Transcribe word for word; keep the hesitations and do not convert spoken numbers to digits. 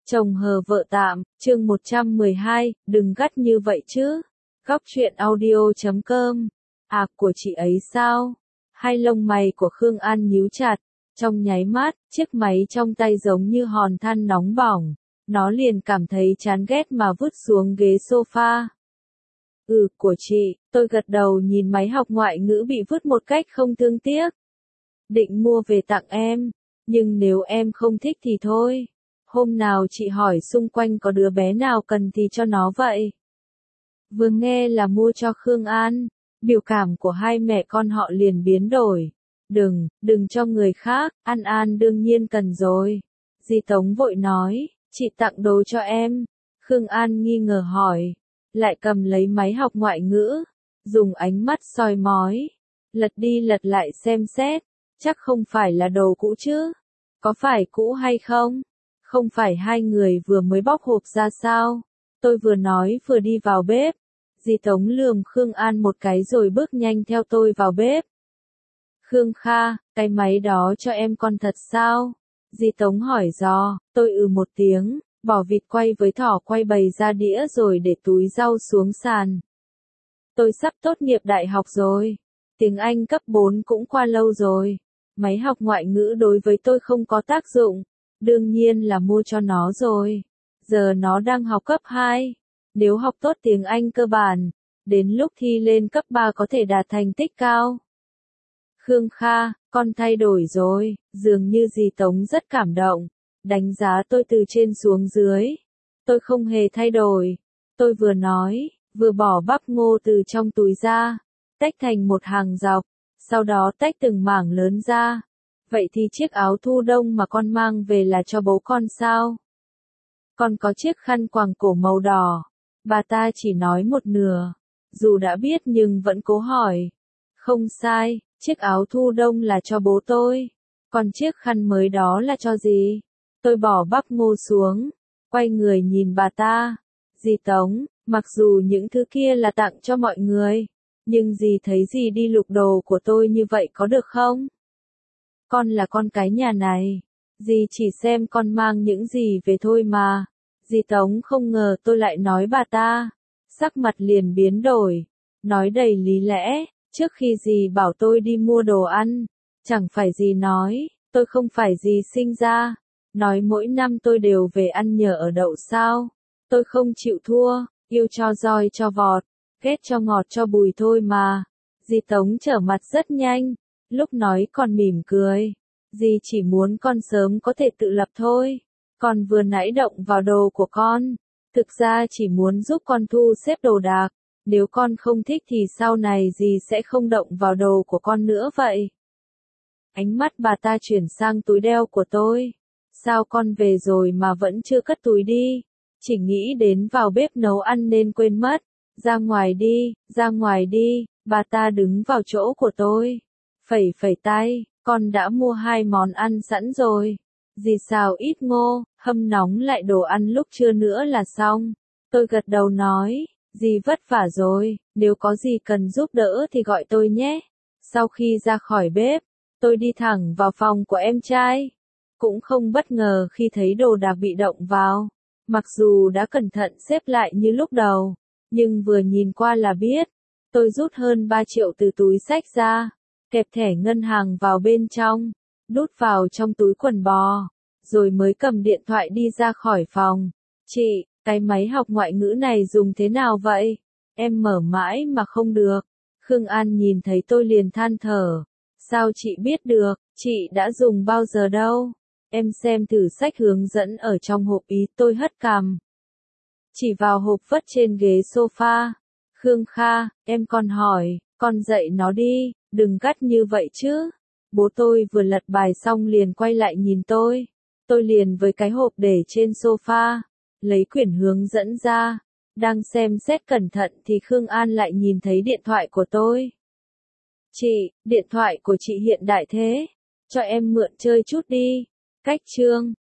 Chồng hờ vợ tạm, chương một trăm mười hai, đừng gắt như vậy chứ. Góc truyện audio chấm com. À, của chị ấy sao? Hai lông mày của Khương An nhíu chặt, trong nháy mắt, chiếc máy trong tay giống như hòn than nóng bỏng. Nó liền cảm thấy chán ghét mà vứt xuống ghế sofa. Ừ, của chị, tôi gật đầu nhìn máy học ngoại ngữ bị vứt một cách không thương tiếc. Định mua về tặng em, nhưng nếu em không thích thì thôi. Hôm nào chị hỏi xung quanh có đứa bé nào cần thì cho nó vậy. Vừa nghe là mua cho Khương An, biểu cảm của hai mẹ con họ liền biến đổi. Đừng, đừng cho người khác, An An đương nhiên cần rồi. Dì Tống vội nói, chị tặng đồ cho em. Khương An nghi ngờ hỏi, lại cầm lấy máy học ngoại ngữ, dùng ánh mắt soi mói, lật đi lật lại xem xét, chắc không phải là đồ cũ chứ. Có phải cũ hay không? Không phải hai người vừa mới bóc hộp ra sao? Tôi vừa nói vừa đi vào bếp. Dì Tống lườm Khương An một cái rồi bước nhanh theo tôi vào bếp. Khương Kha, cái máy đó cho em con thật sao? Dì Tống hỏi dò, tôi ừ một tiếng, bỏ vịt quay với thỏ quay bày ra đĩa rồi để túi rau xuống sàn. Tôi sắp tốt nghiệp đại học rồi. Tiếng Anh cấp bốn cũng qua lâu rồi. Máy học ngoại ngữ đối với tôi không có tác dụng. Đương nhiên là mua cho nó rồi. Giờ nó đang học cấp hai. Nếu học tốt tiếng Anh cơ bản, đến lúc thi lên cấp ba có thể đạt thành tích cao. Khương Kha, con thay đổi rồi, dường như dì Tống rất cảm động, đánh giá tôi từ trên xuống dưới. Tôi không hề thay đổi. Tôi vừa nói, vừa bỏ bắp ngô từ trong túi ra, tách thành một hàng dọc, sau đó tách từng mảng lớn ra. Vậy thì chiếc áo thu đông mà con mang về là cho bố con sao? Con có chiếc khăn quàng cổ màu đỏ. Bà ta chỉ nói một nửa, dù đã biết nhưng vẫn cố hỏi. Không sai, chiếc áo thu đông là cho bố tôi. Còn chiếc khăn mới đó là cho gì? Tôi bỏ bắp ngô xuống, quay người nhìn bà ta. Dì Tống, mặc dù những thứ kia là tặng cho mọi người, nhưng dì thấy dì đi lục đồ của tôi như vậy có được không? Con là con cái nhà này, dì chỉ xem con mang những gì về thôi mà. Dì Tống không ngờ tôi lại nói bà ta, sắc mặt liền biến đổi, nói đầy lý lẽ, trước khi dì bảo tôi đi mua đồ ăn, chẳng phải dì nói, tôi không phải dì sinh ra, nói mỗi năm tôi đều về ăn nhờ ở đậu sao, tôi không chịu thua, yêu cho roi cho vọt, ghét cho ngọt cho bùi thôi mà. Dì Tống trở mặt rất nhanh, lúc nói còn mỉm cười, dì chỉ muốn con sớm có thể tự lập thôi. Con vừa nãy động vào đồ của con, thực ra chỉ muốn giúp con thu xếp đồ đạc, nếu con không thích thì sau này dì sẽ không động vào đồ của con nữa vậy. Ánh mắt bà ta chuyển sang túi đeo của tôi. Sao con về rồi mà vẫn chưa cất túi đi? Chỉ nghĩ đến vào bếp nấu ăn nên quên mất. Ra ngoài đi, ra ngoài đi, bà ta đứng vào chỗ của tôi. Phẩy phẩy tay, con đã mua hai món ăn sẵn rồi. Dì xào ít ngô, hâm nóng lại đồ ăn lúc trưa nữa là xong. Tôi gật đầu nói, dì vất vả rồi, nếu có gì cần giúp đỡ thì gọi tôi nhé. Sau khi ra khỏi bếp, tôi đi thẳng vào phòng của em trai. Cũng không bất ngờ khi thấy đồ đạc bị động vào. Mặc dù đã cẩn thận xếp lại như lúc đầu, nhưng vừa nhìn qua là biết. Tôi rút hơn ba triệu từ túi xách ra, kẹp thẻ ngân hàng vào bên trong, đút vào trong túi quần bò, rồi mới cầm điện thoại đi ra khỏi phòng. Chị, cái máy học ngoại ngữ này dùng thế nào vậy? Em mở mãi mà không được. Khương An nhìn thấy tôi liền than thở. Sao chị biết được, chị đã dùng bao giờ đâu? Em xem thử sách hướng dẫn ở trong hộp ý. Tôi hất cằm, chỉ vào hộp vất trên ghế sofa. Khương Kha, em còn hỏi, con dạy nó đi, đừng gắt như vậy chứ. Bố tôi vừa lật bài xong liền quay lại nhìn tôi. Tôi liền với cái hộp để trên sofa, lấy quyển hướng dẫn ra. Đang xem xét cẩn thận thì Khương An lại nhìn thấy điện thoại của tôi. Chị, điện thoại của chị hiện đại thế. Cho em mượn chơi chút đi. Cách chương.